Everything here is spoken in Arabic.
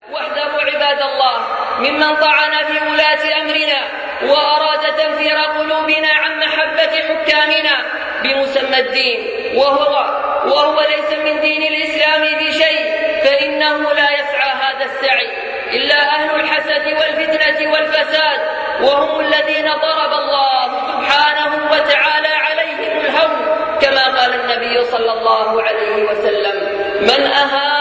واحذروا عباد الله ممن طعن في ولاة أمرنا وأراد تنفير قلوبنا عن محبة حكامنا بمسمى الدين، وهو ليس من دين الإسلام بشيء، فإنه لا يسعى هذا السعي إلا أهل الحسد والفتنة والفساد، وهم الذين ضرب الله سبحانه وتعالى عليهم الهون، كما قال النبي صلى الله عليه وسلم: من أهان